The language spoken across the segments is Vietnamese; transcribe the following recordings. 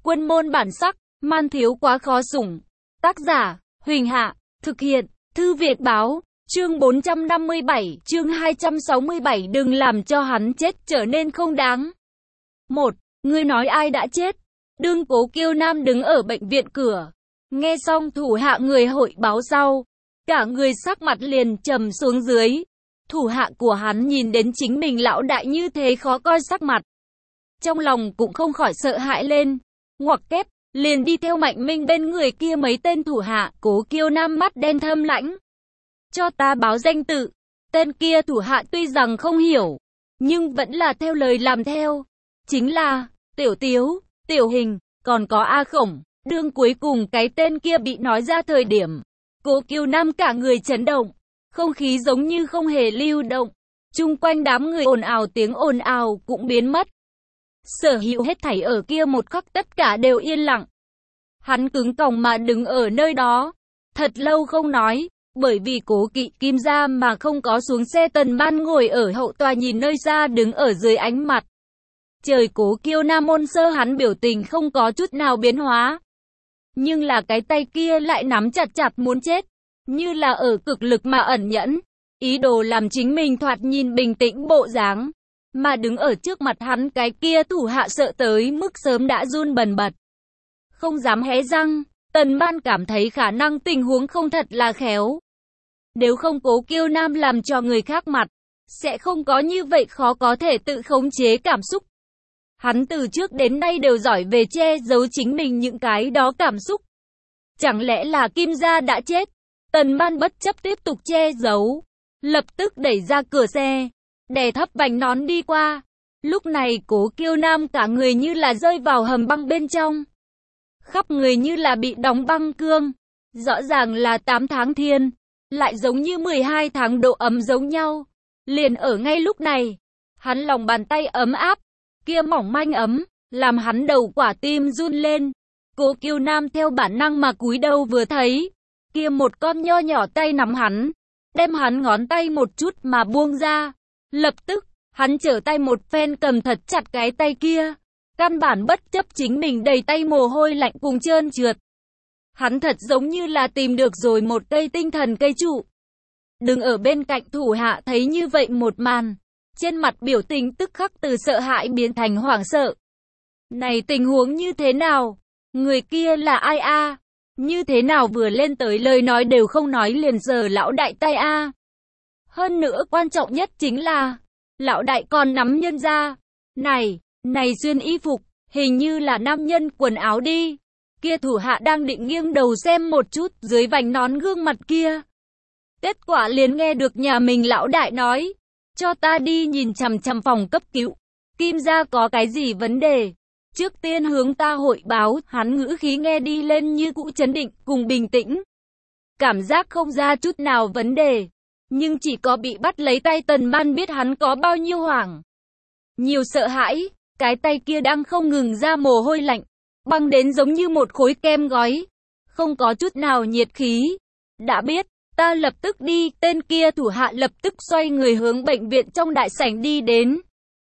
Quân môn bản sắc, man thiếu quá khó sủng. Tác giả, Huỳnh Hạ, thực hiện, Thư Việt Báo, chương 457, chương 267 đừng làm cho hắn chết trở nên không đáng. 1. Ngươi nói ai đã chết? Đương Cố Kiêu Nam đứng ở bệnh viện cửa. Nghe xong thủ hạ người hội báo sau, cả người sắc mặt liền trầm xuống dưới. Thủ hạ của hắn nhìn đến chính mình lão đại như thế khó coi sắc mặt. Trong lòng cũng không khỏi sợ hãi lên. Ngoặc kép, liền đi theo Mạnh Minh bên người kia mấy tên thủ hạ. Cố Kiêu Nam mắt đen thâm lãnh. Cho ta báo danh tự. Tên kia thủ hạ tuy rằng không hiểu, nhưng vẫn là theo lời làm theo. Chính là Tiểu Tiếu, Tiểu Hình, còn có A Khổng. Đương cuối cùng cái tên kia bị nói ra thời điểm, Cố Kiêu Nam cả người chấn động. Không khí giống như không hề lưu động. Chung quanh đám người ồn ào, tiếng ồn ào cũng biến mất. Sở hữu hết thảy ở kia một khắc tất cả đều yên lặng. Hắn cứng còng mà đứng ở nơi đó. Thật lâu không nói. Bởi vì Cố Kỵ Kim ra mà không có xuống xe. Tần Ban ngồi ở hậu tòa nhìn nơi xa đứng ở dưới ánh mặt trời Cố Kiêu Nam ôn sơ, hắn biểu tình không có chút nào biến hóa. Nhưng là cái tay kia lại nắm chặt chặt muốn chết. Như là ở cực lực mà ẩn nhẫn. Ý đồ làm chính mình thoạt nhìn bình tĩnh bộ dáng. Mà đứng ở trước mặt hắn cái kia thủ hạ sợ tới mức sớm đã run bần bật. Không dám hé răng. Tần Ban cảm thấy khả năng tình huống không thật là khéo. Nếu không Cố Kiêu Nam làm cho người khác mặt, sẽ không có như vậy khó có thể tự khống chế cảm xúc. Hắn từ trước đến nay đều giỏi về che giấu chính mình những cái đó cảm xúc. Chẳng lẽ là Kim gia đã chết? Tần Ban bất chấp tiếp tục che giấu, lập tức đẩy ra cửa xe, đè thấp vành nón đi qua. Lúc này Cố Kiêu Nam cả người như là rơi vào hầm băng bên trong. Khắp người như là bị đóng băng cương. Rõ ràng là 8 tháng thiên, lại giống như 12 tháng độ ấm giống nhau. Liền ở ngay lúc này, hắn lòng bàn tay ấm áp, kia mỏng manh ấm, làm hắn đầu quả tim run lên. Cố Kiêu Nam theo bản năng mà cúi đầu vừa thấy, kia một con nho nhỏ tay nắm hắn, đem hắn ngón tay một chút mà buông ra. Lập tức, hắn trở tay một phen cầm thật chặt cái tay kia, căn bản bất chấp chính mình đầy tay mồ hôi lạnh cùng trơn trượt. Hắn thật giống như là tìm được rồi một cây tinh thần cây trụ. Đứng ở bên cạnh thủ hạ thấy như vậy một màn, trên mặt biểu tình tức khắc từ sợ hãi biến thành hoảng sợ. Này tình huống như thế nào? Người kia là ai a? Như thế nào vừa lên tới lời nói đều không nói liền giờ lão đại tay a? Hơn nữa quan trọng nhất chính là, lão đại còn nắm nhân ra. Này xuyên y phục, hình như là nam nhân quần áo đi. Kia thủ hạ đang định nghiêng đầu xem một chút dưới vành nón gương mặt kia. Kết quả liền nghe được nhà mình lão đại nói, cho ta đi nhìn chằm chằm phòng cấp cứu. Kim gia có cái gì vấn đề? Trước tiên hướng ta hội báo. Hắn ngữ khí nghe đi lên như cũ trấn định cùng bình tĩnh. Cảm giác không ra chút nào vấn đề. Nhưng chỉ có bị bắt lấy tay Tần Ban biết hắn có bao nhiêu hoảng. Nhiều sợ hãi. Cái tay kia đang không ngừng ra mồ hôi lạnh. Băng đến giống như một khối kem gói. Không có chút nào nhiệt khí. Đã biết, ta lập tức đi. Tên kia thủ hạ lập tức xoay người hướng bệnh viện trong đại sảnh đi đến.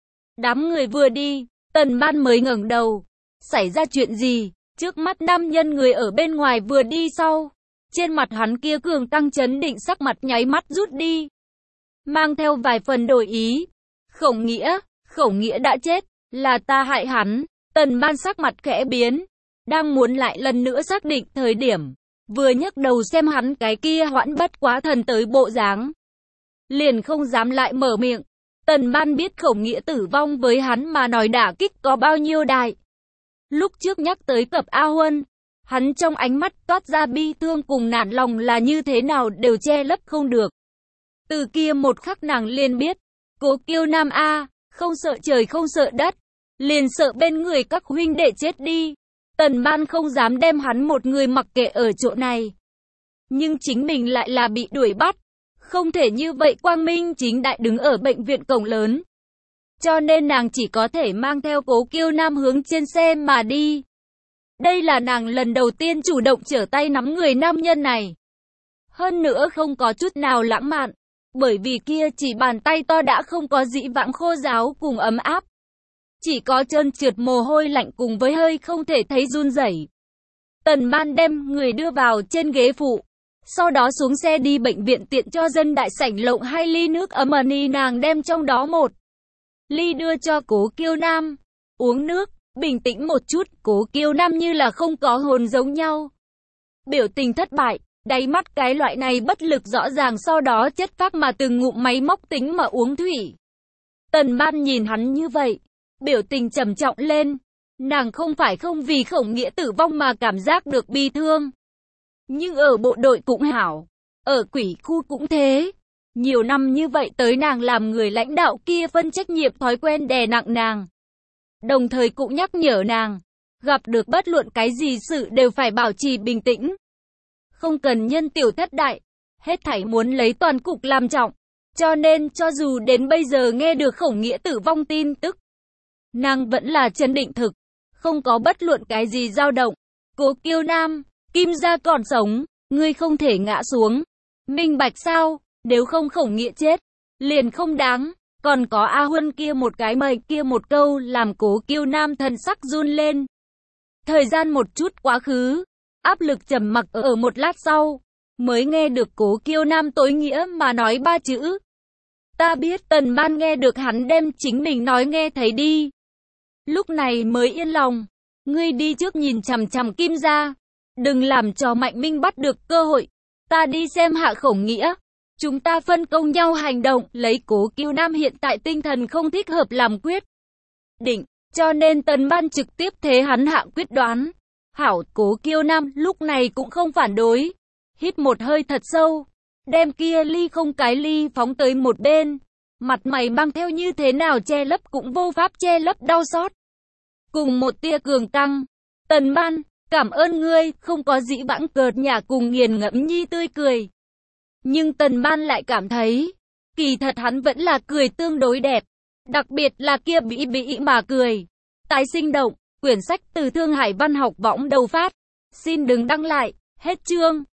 Đám người vừa đi, Tần Ban mới ngẩng đầu. Xảy ra chuyện gì? Trước mắt nam nhân người ở bên ngoài vừa đi sau. Trên mặt hắn kia cường tăng chấn định sắc mặt nháy mắt rút đi. Mang theo vài phần đổi ý. Khổng Nghĩa đã chết. Là ta hại hắn. Tần Ban sắc mặt khẽ biến. Đang muốn lại lần nữa xác định thời điểm. Vừa nhấc đầu xem hắn cái kia hoãn bất quá thần tới bộ dáng. Liền không dám lại mở miệng. Tần Ban biết Khổng Nghĩa tử vong với hắn mà nói đả kích có bao nhiêu đại. Lúc trước nhắc tới cập A Huân, hắn trong ánh mắt toát ra bi thương cùng nản lòng là như thế nào đều che lấp không được. Từ kia một khắc nàng liền biết, Cố Kiêu Nam a, không sợ trời không sợ đất, liền sợ bên người các huynh đệ chết đi. Tần Ban không dám đem hắn một người mặc kệ ở chỗ này. Nhưng chính mình lại là bị đuổi bắt. Không thể như vậy quang minh chính đại đứng ở bệnh viện cổng lớn. Cho nên nàng chỉ có thể mang theo Cố Kiêu Nam hướng trên xe mà đi. Đây là nàng lần đầu tiên chủ động trở tay nắm người nam nhân này. Hơn nữa không có chút nào lãng mạn. Bởi vì kia chỉ bàn tay to đã không có dĩ vãng khô ráo cùng ấm áp. chỉ có trơn trượt mồ hôi lạnh cùng với hơi không thể thấy run rẩy. Tần Ban đem người đưa vào trên ghế phụ, sau đó xuống xe đi bệnh viện tiện cho dân đại sảnh lộng 2 ly nước ấm ni, nàng đem trong đó 1 ly đưa cho Cố Kiêu Nam. Uống nước, bình tĩnh một chút. Cố Kiêu Nam như là không có hồn giống nhau. Biểu tình thất bại, đáy mắt cái loại này bất lực rõ ràng, sau đó chất phác mà từng ngụm máy móc tính mà uống thủy. Tần Ban nhìn hắn như vậy, biểu tình trầm trọng lên. Nàng không phải không vì Khổng Nghĩa tử vong mà cảm giác được bi thương. Nhưng ở bộ đội cũng hảo, ở quỷ khu cũng thế. Nhiều năm như vậy tới, nàng làm người lãnh đạo kia phân trách nhiệm thói quen đè nặng nàng. Đồng thời cũng nhắc nhở nàng, gặp được bất luận cái gì sự đều phải bảo trì bình tĩnh. Không cần nhân tiểu thất đại, hết thảy muốn lấy toàn cục làm trọng. Cho nên cho dù đến bây giờ nghe được Khổng Nghĩa tử vong tin tức, nàng vẫn là trấn định thực, không có bất luận cái gì dao động. Cố Kiêu Nam, Kim gia còn sống, ngươi không thể ngã xuống. Minh bạch sao? Nếu không Khổng Nghĩa chết, liền không đáng. Còn có A Huân kia một cái mệnh kia một câu làm Cố Kiêu Nam thần sắc run lên. Thời gian một chút quá khứ, áp lực trầm mặc ở một lát sau, mới nghe được Cố Kiêu Nam tối nghĩa mà nói 3 chữ. Ta biết. Tần Ban nghe được hắn đem chính mình nói nghe thấy đi. Lúc này mới yên lòng. Ngươi đi trước nhìn chằm chằm Kim gia, đừng làm cho Mạnh Minh bắt được cơ hội. Ta đi xem hạ Khổng Nghĩa. Chúng ta phân công nhau hành động. Lấy Cố Kiêu Nam hiện tại tinh thần không thích hợp làm quyết định, cho nên Tần Ban trực tiếp thế hắn hạ quyết đoán. Hảo. Cố Kiêu Nam lúc này cũng không phản đối, hít một hơi thật sâu, đem kia ly không cái ly phóng tới một bên. Mặt mày mang theo như thế nào che lấp cũng vô pháp che lấp đau xót, cùng một tia cường căng. Tần Ban, cảm ơn ngươi. Không có dĩ vãng cợt nhả cùng nghiền ngẫm nhi tươi cười. Nhưng Tần Ban lại cảm thấy, kỳ thật hắn vẫn là cười tương đối đẹp. Đặc biệt là kia bĩ bĩ mà cười, tái sinh động. Quyển sách từ Thương Hải Văn học võng đầu phát. Xin đừng đăng lại. Hết chương.